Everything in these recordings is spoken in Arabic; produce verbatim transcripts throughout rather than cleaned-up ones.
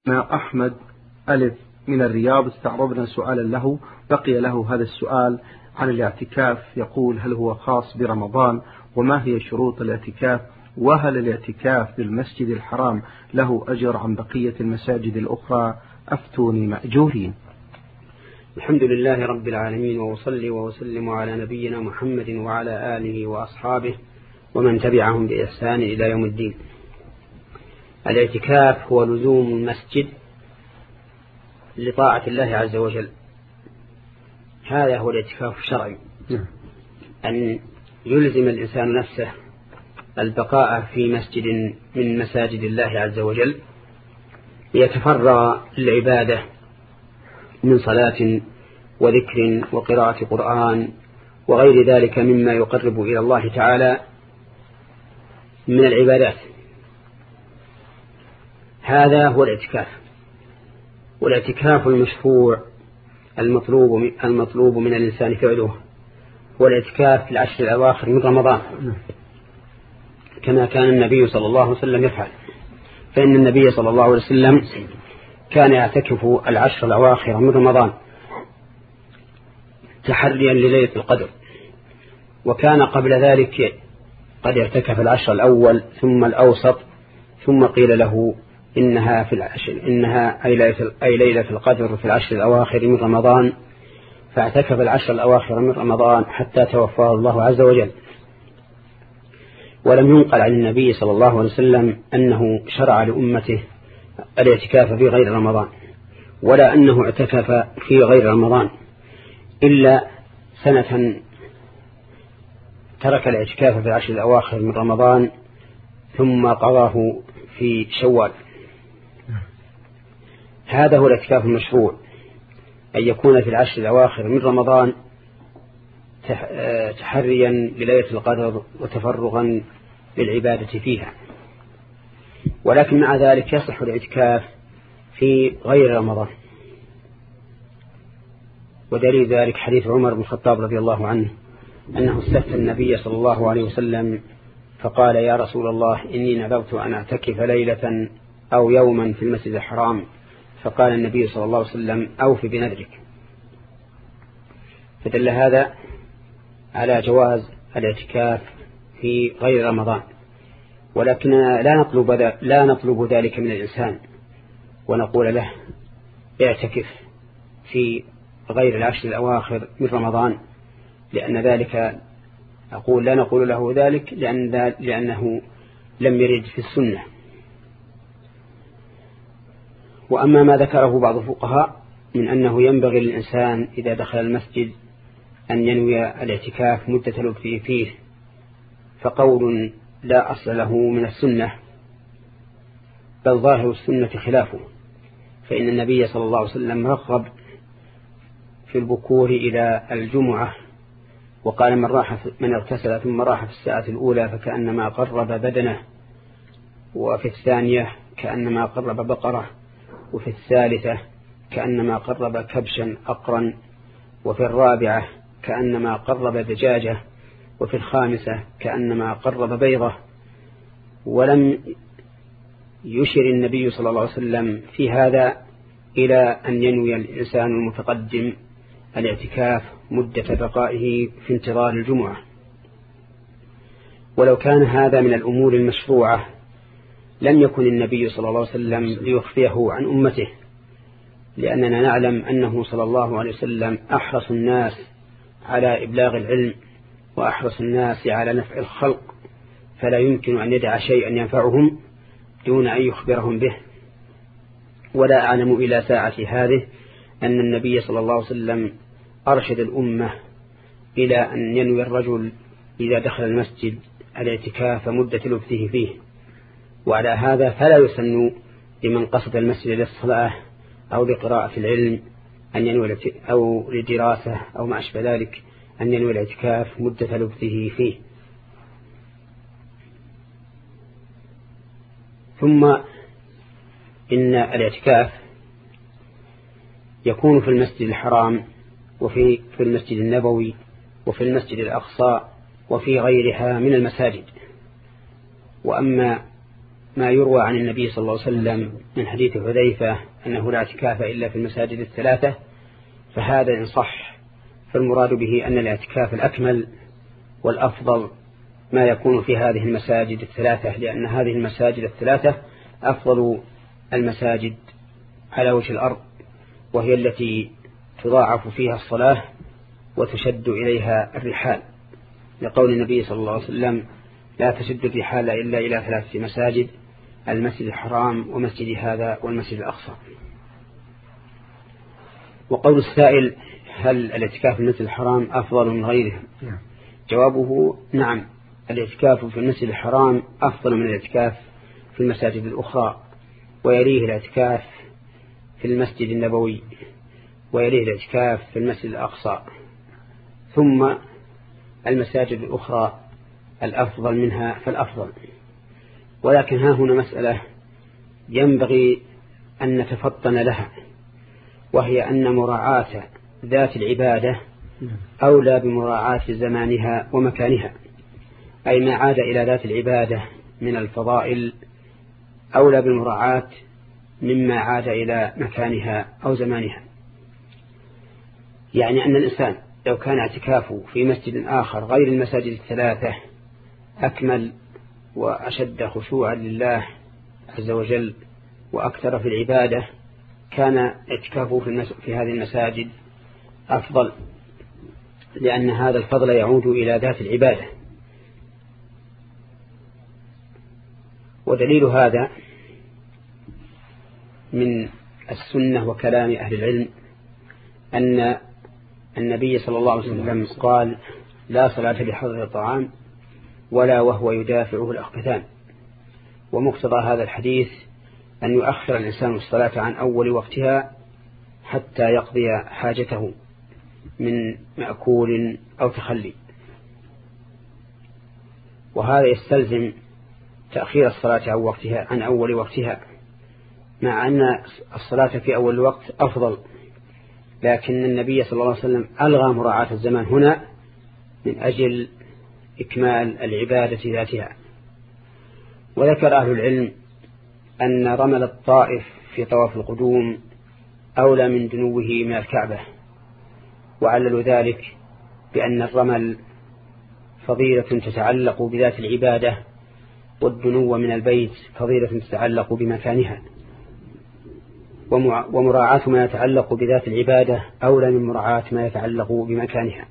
أحمد ألف من الرياض استعرضنا سؤالا له، بقي له هذا السؤال عن الاعتكاف. يقول: هل هو خاص برمضان؟ وما هي شروط الاعتكاف؟ وهل الاعتكاف بالمسجد الحرام له أجر عن بقية المساجد الأخرى؟ أفتوني مأجورين. الحمد لله رب العالمين، وأصلي وأسلم على نبينا محمد وعلى آله وأصحابه ومن تبعهم بإحسان إلى يوم الدين. الاعتكاف هو لزوم المسجد لطاعة الله عز وجل، هذا هو الاعتكاف الشرعي، أن يلزم الإنسان نفسه البقاء في مسجد من مساجد الله عز وجل ليتفرغ للعبادة من صلاة وذكر وقراءة قرآن وغير ذلك مما يقرب إلى الله تعالى من العبادات. هذا هو الاعتكاف. والاعتكاف المشروع المطلوب المطلوب من الإنسان فعله هو الاعتكاف في العشر الأواخر من رمضان، كما كان النبي صلى الله عليه وسلم يفعل. فإن النبي صلى الله عليه وسلم كان يعتكف العشر الأواخر من رمضان تحريا لليلة القدر، وكان قبل ذلك قد اعتكف العشر الأول ثم الأوسط، ثم قيل له إنها في العشر إنها أي ليلة, أي ليلة القدر في العشر الأواخر من رمضان، فاعتكف العشر الأواخر من رمضان حتى توفاه الله عز وجل. ولم ينقل عن النبي صلى الله عليه وسلم أنه شرع لأمته الاعتكاف في غير رمضان، ولا أنه اعتكف في غير رمضان، إلا سنة ترك الاعتكاف في العشر الأواخر من رمضان ثم قضاه في شوال. هذا هو الاعتكاف المشروع، أن يكون في العشر الأواخر من رمضان تحريا لليلة القدر وتفرغا للعبادة فيها. ولكن مع ذلك يصح الاعتكاف في غير رمضان، ودليل ذلك حديث عمر بن الخطاب رضي الله عنه أنه استفتى النبي صلى الله عليه وسلم فقال: يا رسول الله، إني نذرت أن أعتكف ليلة أو يوما في المسجد الحرام. فقال النبي صلى الله عليه وسلم: أوف بنذرك. فدل هذا على جواز الاعتكاف في غير رمضان، ولكننا لا نطلب لا نطلب ذلك من الإنسان ونقول له اعتكف في غير العشر الأواخر من رمضان، لأن ذلك أقول لا نقول له ذلك لأن لأنه لم يرد في السنة. وأما ما ذكره بعض الفقهاء من أنه ينبغي للإنسان إذا دخل المسجد أن ينوي الاعتكاف مدة لبثه فيه، فقول لا أصل له من السنة، بل ظاهر السنة خلافه. فإن النبي صلى الله عليه وسلم رغب في البكور إلى الجمعة، وقال: من راح من اغتسل ثم راح في الساعة الأولى فكأنما قرب بدنه، وفي الثانية كأنما قرب بقرة، وفي الثالثة كأنما قرب كبشا أقرا، وفي الرابعة كأنما قرب دجاجة، وفي الخامسة كأنما قرب بيضة. ولم يشر النبي صلى الله عليه وسلم في هذا إلى أن ينوي الإنسان المتقدم الاعتكاف مدة بقائه في انتظار الجمعة. ولو كان هذا من الأمور المشروعة لم يكن النبي صلى الله عليه وسلم ليخفيه عن أمته، لأننا نعلم أنه صلى الله عليه وسلم أحرص الناس على إبلاغ العلم وأحرص الناس على نفع الخلق، فلا يمكن أن يدع شيئا ينفعهم دون أن يخبرهم به. ولا أعلم إلى ساعة هذه أن النبي صلى الله عليه وسلم أرشد الأمة إلى أن ينوي الرجل إذا دخل المسجد الاعتكاف مدة لبثه فيه. وعلى هذا فلا يسن لمن قصد المسجد للصلاة أو لقراءة العلم أن ينوي أو لدراسة أو ما أشبه ذلك أن ينوي الاعتكاف مدة لبثه فيه. ثم إن الاعتكاف يكون في المسجد الحرام وفي في المسجد النبوي وفي المسجد الأقصى وفي غيرها من المساجد. وأما ما يروى عن النبي صلى الله عليه وسلم من حديث حذيفة أنه لا اعتكاف إلا في المساجد الثلاثة، فهذا إن صح فالمراد به أن الاعتكاف الأكمل والأفضل ما يكون في هذه المساجد الثلاثة، لأن هذه المساجد الثلاثة أفضل المساجد على وجه الأرض، وهي التي تضاعف فيها الصلاة وتشد إليها الرحال، لقول النبي صلى الله عليه وسلم: لا تشد الرحال إلا إلى ثلاثة مساجد: المسجد الحرام ومسجد هذا والمسجد الأقصى. وقول السائل: هل الاعتكاف في المسجد الحرام أفضل من غيره؟ جوابه: نعم، الاعتكاف في المسجد الحرام أفضل من الاعتكاف في المساجد الأخرى، ويليه الاعتكاف في المسجد النبوي، ويليه الاعتكاف في المسجد الأقصى، ثم المساجد الأخرى الأفضل منها فالأفضل. ولكن ها هنا مسألة ينبغي أن نتفطن لها، وهي أن مراعاة ذات العبادة أولى بمراعاة زمانها ومكانها، أي ما عاد إلى ذات العبادة من الفضائل أولى بالمراعاة مما عاد إلى مكانها أو زمانها. يعني أن الإنسان لو كان اعتكافه في مسجد آخر غير المساجد الثلاثة أكمل وأشد خشوعا لله عز وجل وأكثر في العبادة، كان اعتكافه في هذه المساجد أفضل، لأن هذا الفضل يعود إلى ذات العبادة. ودليل هذا من السنة وكلام أهل العلم أن النبي صلى الله عليه وسلم قال: لا صلاة بحضر الطعام ولا وهو يدافعه الأخبثان. ومقتضى هذا الحديث أن يؤخر الإنسان الصلاة عن أول وقتها حتى يقضي حاجته من مأكول أو تخلي، وهذا يستلزم تأخير الصلاة عن وقتها عن أول وقتها، مع أن الصلاة في أول الوقت أفضل، لكن النبي صلى الله عليه وسلم ألغى مراعاة الزمان هنا من أجل إكمال العبادة ذاتها. وذكر أهل العلم أن رمل الطائف في طواف القدوم أولى من دنوه من الكعبة، وعللوا ذلك بأن الرمل فضيلة تتعلق بذات العبادة، والدنو من البيت فضيلة تتعلق بمكانها، ومراعاة ما يتعلق بذات العبادة أولى من مراعاة ما يتعلق بمكانها.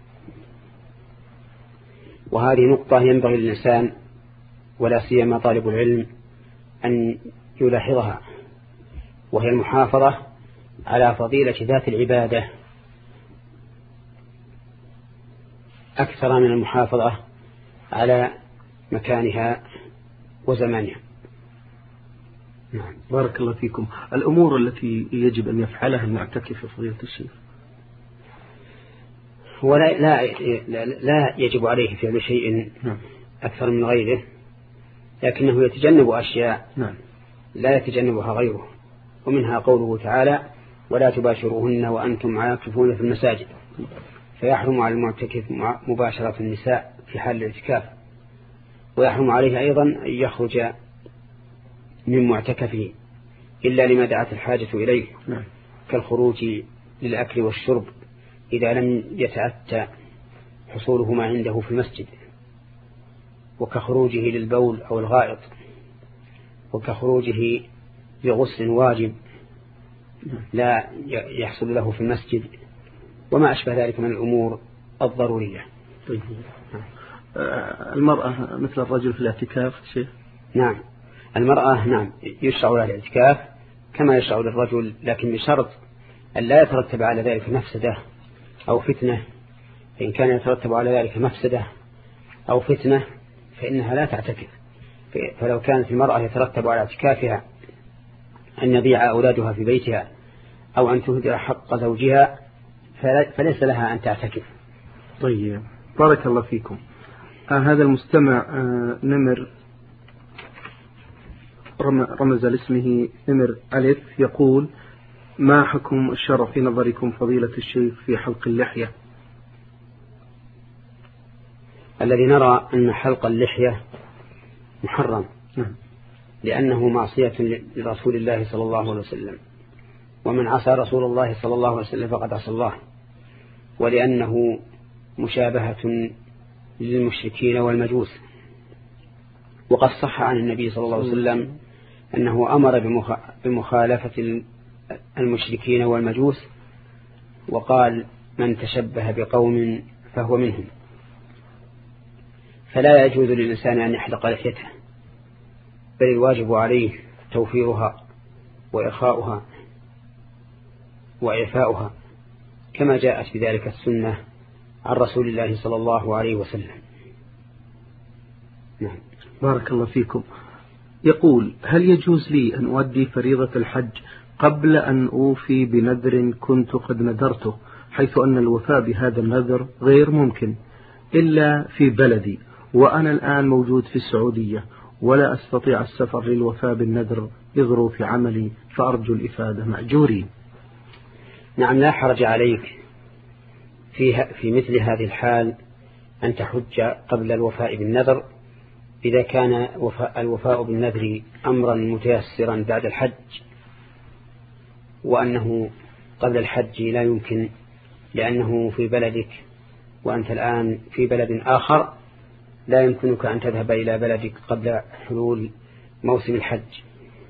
وهذه نقطة ينبغي للإنسان ولا سيما طالب العلم أن يلاحظها، وهي المحافظة على فضيلة ذات العبادة أكثر من المحافظة على مكانها وزمانها. نعم، بارك الله فيكم. الأمور التي يجب أن يفعلها المعتكف في فضيلة الشيخ، ولا لا, لا, لا يجب عليه فعل شيء أكثر من غيره، لكنه يتجنب أشياء لا يتجنبها غيره، ومنها قوله تعالى: ولا تباشروهن وأنتم عاكفون في المساجد، فيحرم على المعتكف مباشرة النساء في حال الاعتكاف، ويحرم عليه أيضا أن يخرج من معتكفه إلا لما دعت الحاجة إليه، كالخروج للأكل والشرب إذا لم يتأتى حصوله ما عنده في المسجد، وكخروجه للبول أو الغائط، وكخروجه لغسل واجب لا يحصل له في المسجد، وما أشبه ذلك من الأمور الضرورية. طيب. المرأة مثل الرجل في الاعتكاف شيء؟ نعم، المرأة نعم يشرع لها الاعتكاف كما يشرع للرجل، لكن بشرط أن لا يترتب على ذلك مفسدة أو فتنة. فإن كان يترتب على ذلك مفسدة أو فتنة فإنها لا تعتكف. فلو كانت المرأة يترتب على اعتكافها أن يضيع أولادها في بيتها أو أن تهدر حق زوجها فليس لها أن تعتكف. طيب، بارك الله فيكم. آه هذا المستمع آه نمر رمز لاسمه نمر ألف، يقول: ما حكم الشرع في نظركم فضيلة الشيخ في حلق اللحية؟ الذي نرى أن حلق اللحية محرم، لأنه معصية لرسول الله صلى الله عليه وسلم، ومن عصى رسول الله صلى الله عليه وسلم فقد عصى الله، ولأنه مشابهة للمشركين والمجوس. وقد صح عن النبي صلى الله عليه وسلم أنه أمر بمخالفة المشركين والمجوس، وقال: من تشبه بقوم فهو منهم. فلا يجوز للإنسان أن يحلق لحيته، بل الواجب عليه توفيرها وإرخاؤها وإعفاؤها، كما جاءت بذلك السنة عن رسول الله صلى الله عليه وسلم. نعم. بارك الله فيكم. يقول: هل يجوز لي أن أؤدي فريضة الحج قبل أن أوفي بنذر كنت قد نذرته، حيث أن الوفاء بهذا النذر غير ممكن إلا في بلدي، وأنا الآن موجود في السعودية ولا أستطيع السفر للوفاء بالنذر لظروف عملي، فأرجو الإفادة مأجورين. نعم، لا حرج عليك في في مثل هذه الحال أن تحج قبل الوفاء بالنذر، إذا كان وفاء الوفاء بالنذر أمرا متيسرا بعد الحج، وأنه قبل الحج لا يمكن لأنه في بلدك وأنت الآن في بلد آخر، لا يمكنك أن تذهب إلى بلدك قبل حلول موسم الحج.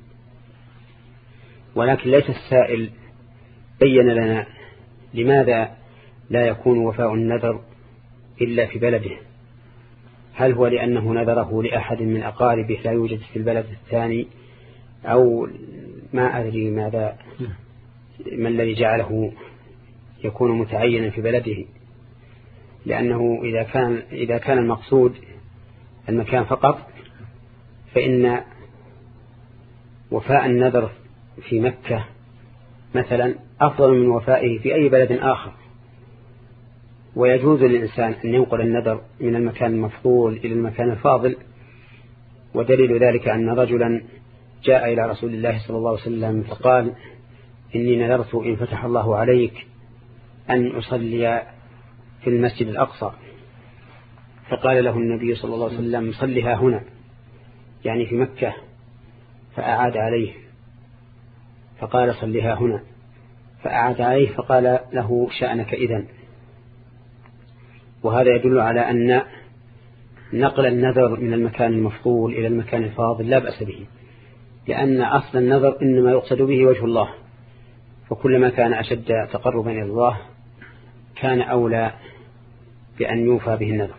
ولكن ليس السائل بين لنا لماذا لا يكون وفاء النذر إلا في بلده. هل هو لأنه نذره لأحد من أقاربه لا يوجد في البلد الثاني، أو ما أدري ماذا ما الذي جعله يكون متعينا في بلده؟ لأنه إذا كان إذا كان المقصود المكان فقط، فإن وفاء النذر في مكة مثلا أفضل من وفائه في أي بلد آخر. ويجوز للإنسان أن ينقل النذر من المكان المفضول إلى المكان الفاضل، ودليل ذلك أن رجلا جاء إلى رسول الله صلى الله عليه وسلم فقال: إني نذرت إن فتح الله عليك أن أصلي في المسجد الأقصى. فقال له النبي صلى الله عليه وسلم: صلها هنا، يعني في مكة. فأعاد عليه فقال: صلها هنا. فأعاد عليه فقال له: شأنك إذن. وهذا يدل على أن نقل النذر من المكان المفضول إلى المكان الفاضل لا بأس به، لأن أصل النذر إنما يقصد به وجه الله، وكلما كان أشد تقربا إلى الله كان أولى بأن يوفى به النذر.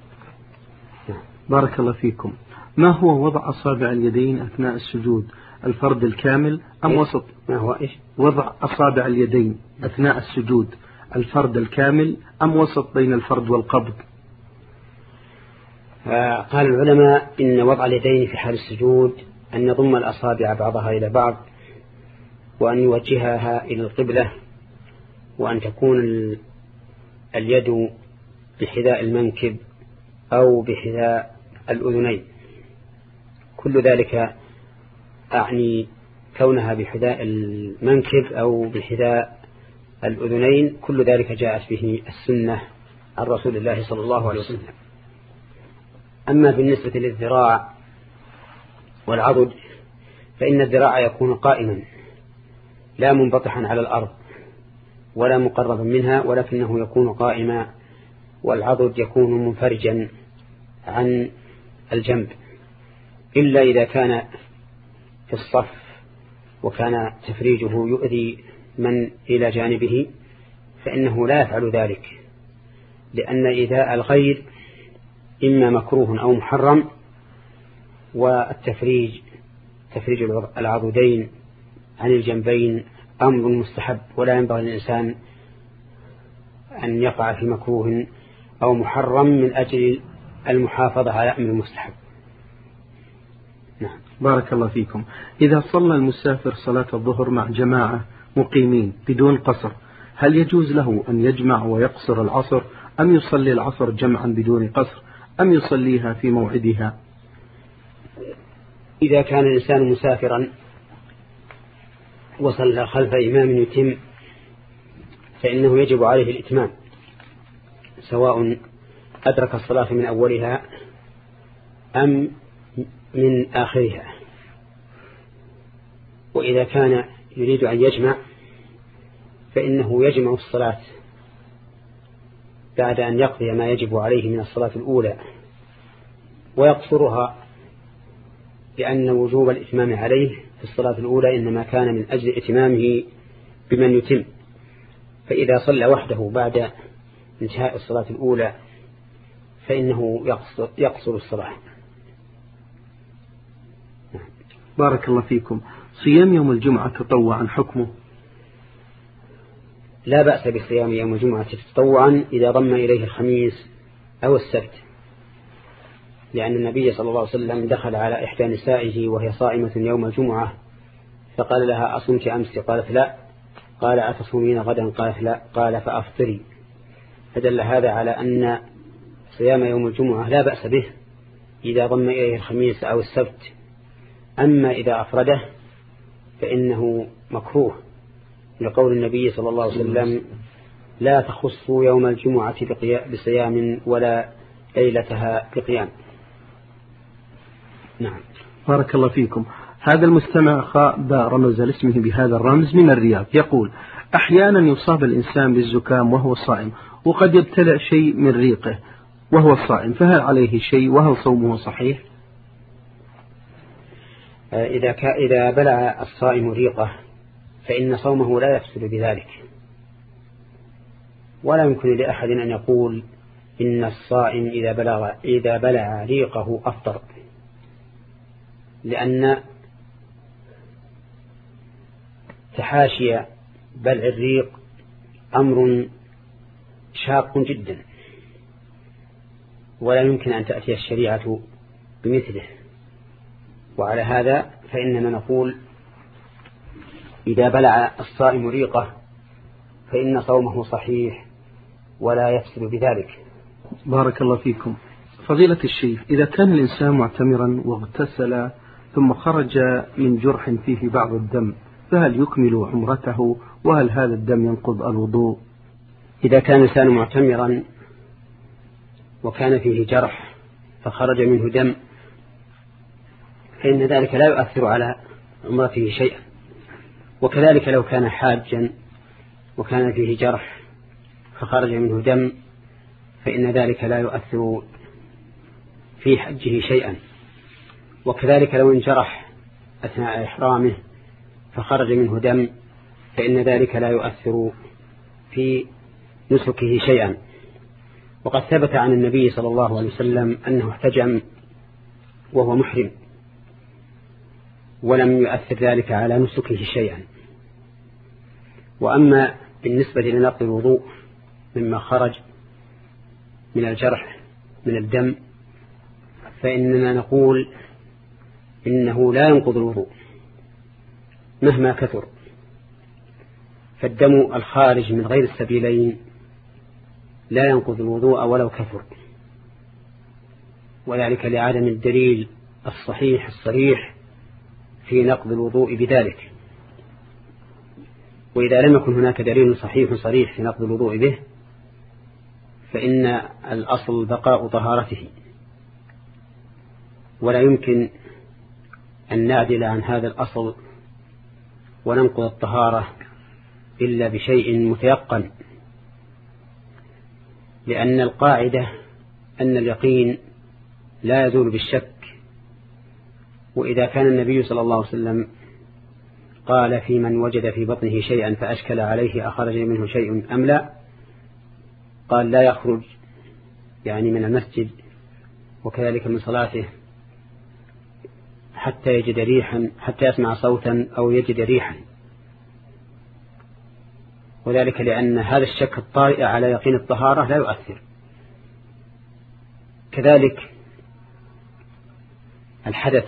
بارك الله فيكم. ما هو وضع أصابع اليدين أثناء السجود، الفرد الكامل أم إيه؟ وسط؟ ما هو إيش؟ وضع أصابع اليدين أثناء السجود الفرد الكامل أم وسط بين الفرد والقبض؟ قال العلماء إن وضع اليدين في حال السجود أن يضم الأصابع بعضها إلى بعض، وأن يوجهها إلى القبلة، وأن تكون اليد بحذاء المنكب أو بحذاء الأذنين. كل ذلك أعني كونها بحذاء المنكب أو بحذاء الأذنين، كل ذلك جاءت به السنة عن رسول الله صلى الله عليه وسلم. أما بالنسبة للذراع والعضد، فإن الذراع يكون قائما لا منبطحا على الأرض ولا مقربا منها، ولكنه يكون قائما، والعضد يكون منفرجا عن الجنب، إلا إذا كان في الصف وكان تفريجه يؤذي من إلى جانبه، فإنه لا يفعل ذلك، لأن إيذاء الغير إما مكروه أو محرم، والتفريج تفريج العضدين عن الجنبين أمر مستحب، ولا ينبغي للإنسان أن يقع في مكروه أو محرم من أجل المحافظة على أمر مستحب. نعم. بارك الله فيكم. إذا صلى المسافر صلاة الظهر مع جماعة مقيمين بدون قصر، هل يجوز له أن يجمع ويقصر العصر، أم يصلي العصر جمعا بدون قصر، أم يصليها في موعدها؟ إذا كان الإنسان مسافرا وصلى خلف إمام يتم، فإنه يجب عليه الإتمام، سواء أدرك الصلاة من أولها أم من آخرها، وإذا كان يريد أن يجمع فإنه يجمع الصلاة بعد أن يقضي ما يجب عليه من الصلاة الأولى ويقصرها، لأن وجوب الإتمام عليه في الصلاة الأولى إنما كان من أجل إتمامه بمن يتم، فإذا صلى وحده بعد انتهاء الصلاة الأولى فإنه يقصر, يقصر الصلاة. بارك الله فيكم. صيام يوم الجمعة تطوعا حكمه؟ لا بأس بصيام يوم الجمعة تطوعا إذا ضم إليه الخميس أو السبت، لأن النبي صلى الله عليه وسلم دخل على إحدى نسائه وهي صائمة يوم الجمعة فقال لها أصمت أمس؟ قالت لا. قال أتصومين غدا؟ قالت لا. قال فأفطري. فدل هذا على أن صيام يوم الجمعة لا بأس به إذا ضم إليه الخميس أو السبت، أما إذا أفرده فإنه مكروه، لقول النبي صلى الله عليه وسلم لا تخصوا يوم الجمعة بصيام ولا ليلتها بقيام. نعم. بارك الله فيكم. هذا المستمع خاء رمز لاسمه بهذا الرمز من الرياض يقول: أحيانا يصاب الإنسان بالزكام وهو صائم، وقد يبتلع شيء من ريقه وهو صائم، فهل عليه شيء وهل صومه صحيح؟ إذا إذا بلع الصائم ريقه فإن صومه لا يفسد بذلك، ولا يمكن لأحد أن يقول إن الصائم إذا بلغ إذا بلع ريقه أفطر، لأن تحاشي بلع الريق أمر شاق جدا، ولا يمكن أن تأتي الشريعة بمثله. وعلى هذا فإننا نقول إذا بلع الصائم ريقه فإن صومه صحيح ولا يفسد بذلك. بارك الله فيكم. فضيلة الشيخ، إذا كان الإنسان معتمرا واغتسل ثم خرج من جرح فيه بعض الدم، فهل يكمل عمرته؟ وهل هذا الدم ينقض الوضوء؟ إذا كان الإنسان معتمرا وكان فيه جرح فخرج منه دم فإن ذلك لا يؤثر على عمرته شيئا، وكذلك لو كان حاجا وكان فيه جرح فخرج منه دم فإن ذلك لا يؤثر في حجه شيئا، وكذلك لو انجرح أثناء إحرامه فخرج منه دم فإن ذلك لا يؤثر في نسكه شيئا. وقد ثبت عن النبي صلى الله عليه وسلم أنه احتجم وهو محرم ولم يؤثر ذلك على نسكه شيئا. وأما بالنسبة لنقض الوضوء مما خرج من الجرح من الدم فإننا نقول إنه لا ينقض الوضوء مهما كثر، فالدم الخارج من غير السبيلين لا ينقض الوضوء ولو كثر، وذلك لعدم الدليل الصحيح الصريح في نقض الوضوء بذلك. وإذا لم يكن هناك دليل صحيح صريح في نقض الوضوء به فإن الأصل بقاء طهارته، ولا يمكن أن نعدل عن هذا الأصل وننقض الطهارة إلا بشيء متيقن، لأن القاعدة أن اليقين لا يزول بالشك. وإذا كان النبي صلى الله عليه وسلم قال في من وجد في بطنه شيئا فأشكل عليه أخرج منه شيء أم لا، قال لا يخرج يعني من المسجد وكذلك من صلاته حتى يجد ريحا حتى يسمع صوتا أو يجد ريحا، وذلك لأن هذا الشك الطارئ على يقين الطهارة لا يؤثر. كذلك الحدث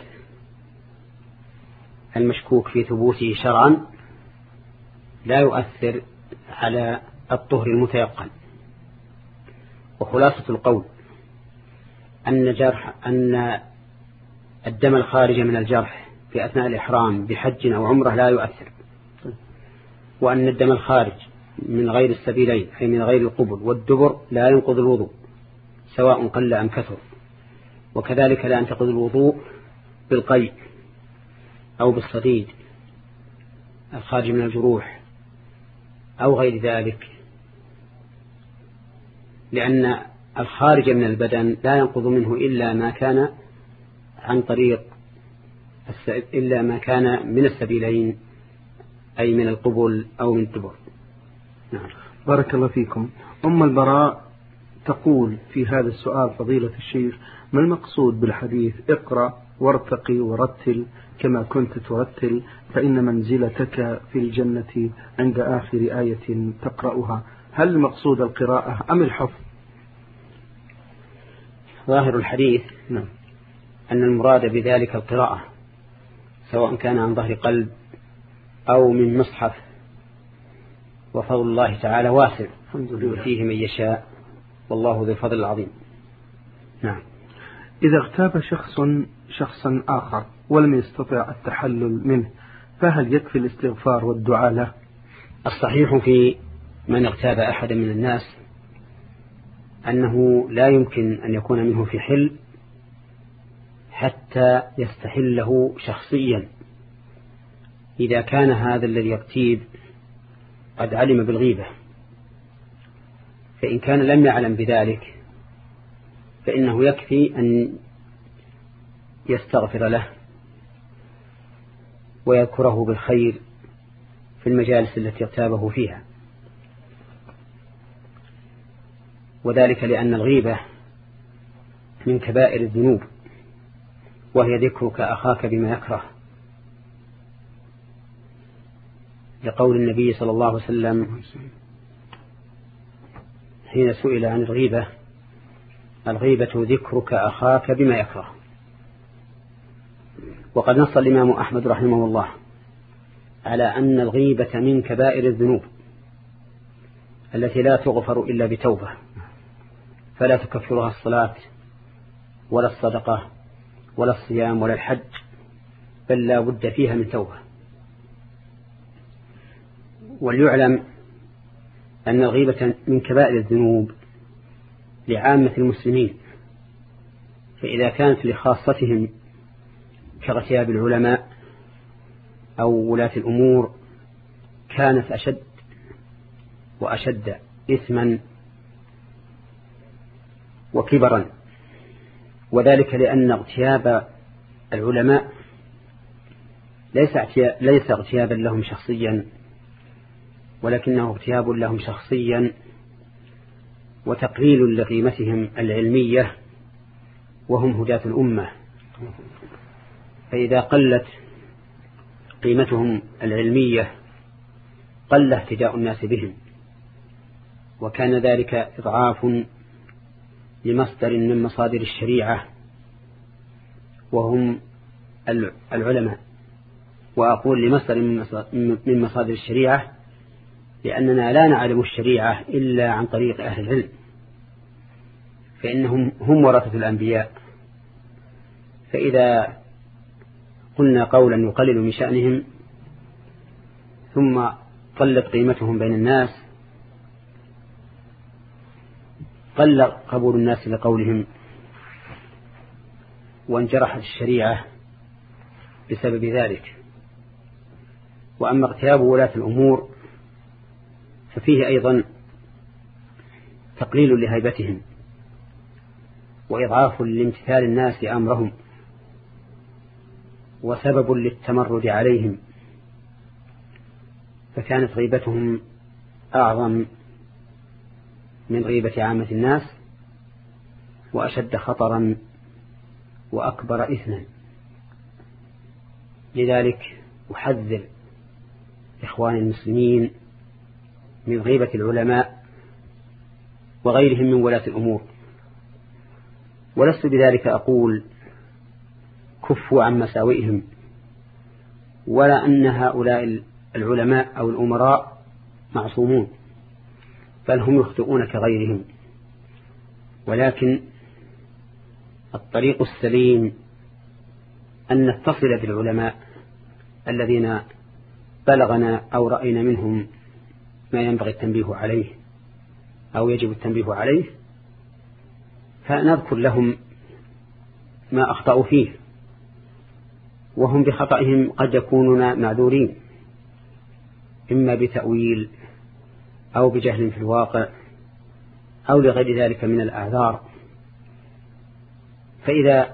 المشكوك في ثبوته شرعا لا يؤثر على الطهر المتيقن. وخلاصة القول أن جرح أن الدم الخارج من الجرح في أثناء الإحرام بحج أو عمره لا يؤثر، وأن الدم الخارج من غير السبيلين أي من غير القبل والدبر لا ينقض الوضوء سواء قل أم كثر، وكذلك لا ينتقض الوضوء بالقيء أو بالصديد الخارج من الجروح أو غير ذلك، لأن الخارج من البدن لا ينقض منه إلا ما كان عن طريق إلا ما كان من السبيلين، أي من القبل أو من الدبر. نعم. بارك الله فيكم. أم البراء تقول في هذا السؤال: فضيلة الشيخ، ما المقصود بالحديث اقرأ وارتقي ورتل كما كنت ترتل فإن منزلتك في الجنة عند آخر آية تقرأها؟ هل المقصود القراءة أم الحفظ؟ ظاهر الحديث نعم. أن المراد بذلك القراءة، سواء كان عن ظهر قلب أو من مصحف، وفضل الله تعالى واسع يؤتيه من يشاء، والله ذو الفضل العظيم. نعم. إذا اغتاب شخص شخصا آخر ولم يستطع التحلل منه، فهل يكفي الاستغفار والدعاء له؟ الصحيح في من اغتاب أحد من الناس أنه لا يمكن أن يكون منه في حل حتى يستحله شخصيا، إذا كان هذا الذي يغتيب قد علم بالغيبة. فإن كان لم يعلم بذلك فإنه يكفي أن يستغفر له ويذكره بالخير في المجالس التي اغتابه فيها، وذلك لأن الغيبة من كبائر الذنوب، وهي ذكرك أخاك بما يكره، لقول النبي صلى الله عليه وسلم حين سئل عن الغيبة: الغيبة ذكرك أخاك بما يكره. وقد نص الإمام أحمد رحمه الله على أن الغيبة من كبائر الذنوب التي لا تغفر إلا بتوبة، فلا تكفرها الصلاة ولا الصدقة ولا الصيام ولا الحج، بل لا بد فيها من توبة. وليعلم أن الغيبة من كبائر الذنوب لعامة المسلمين، فإذا كانت لخاصتهم كاغتياب العلماء أو ولاة الأمور كانت أشد وأشد إثما وكبرا، وذلك لأن اغتياب العلماء ليس ليس اغتيابا لهم شخصيا، ولكنه اغتياب لهم شخصيا وتقليل لقيمتهم العلمية، وهم هداة الأمة. فإذا قلت قيمتهم العلمية قل اهتداء الناس بهم، وكان ذلك إضعاف لمصدر من مصادر الشريعة وهم العلماء. وأقول لمصدر من مصادر الشريعة لأننا لا نعلم الشريعة إلا عن طريق أهل العلم، فإنهم هم ورثة الأنبياء. فإذا قلنا قولا يقلل من شأنهم ثم قلت قيمتهم بين الناس قل قبول الناس لقولهم وانجرحت الشريعة بسبب ذلك. وأما اغتياب ولاة الأمور ففيه أيضا تقليل لهيبتهم وإضعاف لامتثال الناس أمرهم وسبب للتمرد عليهم، فكانت غيبتهم أعظم من غيبة عامة الناس وأشد خطرا وأكبر إثما. لذلك أحذر إخواني المسلمين من غيبة العلماء وغيرهم من ولاة الأمور، ولست بذلك أقول كفوا عن مساوئهم، ولا أن هؤلاء العلماء أو الأمراء معصومون، بل هم يخطئون كغيرهم، ولكن الطريق السليم أن نتصل بالعلماء الذين بلغنا أو رأينا منهم ما ينبغي التنبيه عليه أو يجب التنبيه عليه، فنذكر لهم ما أخطأوا فيه، وهم بخطئهم قد يكونون معذورين، إما بتأويل أو بجهل في الواقع أو لغير ذلك من الأعذار، فإذا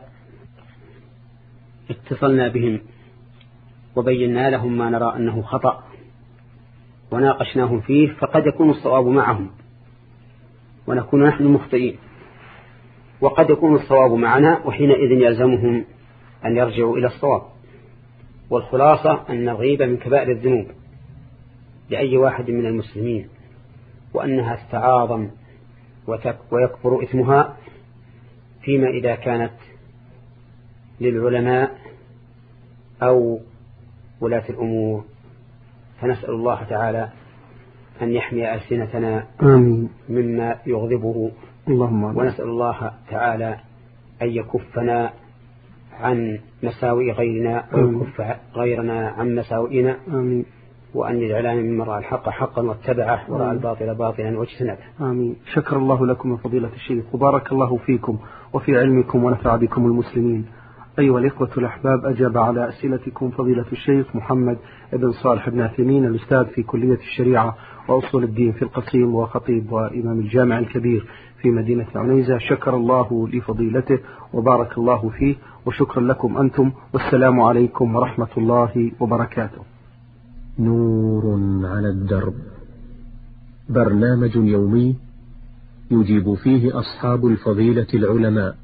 اتصلنا بهم وبينا لهم ما نرى أنه خطأ وناقشناهم فيه فقد يكون الصواب معهم ونكون نحن مخطئين، وقد يكون الصواب معنا وحينئذ يلزمهم أن يرجعوا إلى الصواب. والخلاصة أن الغيبة من كبائر الذنوب لأي واحد من المسلمين، وأنها استعاظم ويكبر إثمها فيما إذا كانت للعلماء أو ولاة الأمور. فنسأل الله تعالى أن يحمي ألسنتنا آمين مما يغضبه، اللهم آمين. ونسأل الله تعالى أن يكفنا عن مساوئ غيرنا ويكف غيرنا عن مساوئنا، آمين. وأن يجعلنا ممن رأى الحق حقا واتبعه ورأى الباطل باطلا واجتنبه. آمين. شكر الله لكم فضيلة الشيخ وبارك الله فيكم وفي علمكم ونفع بكم المسلمين. أيها الإخوة الأحباب، أجاب على أسئلتكم فضيلة الشيخ محمد بن صالح بن عثيمين الأستاذ في كلية الشريعة وأصول الدين في القصيم وخطيب وإمام الجامع الكبير في مدينة عنيزة. شكر الله لفضيلته وبارك الله فيه، وشكرا لكم أنتم، والسلام عليكم ورحمة الله وبركاته. نور على الدرب، برنامج يومي يجيب فيه أصحاب الفضيلة العلماء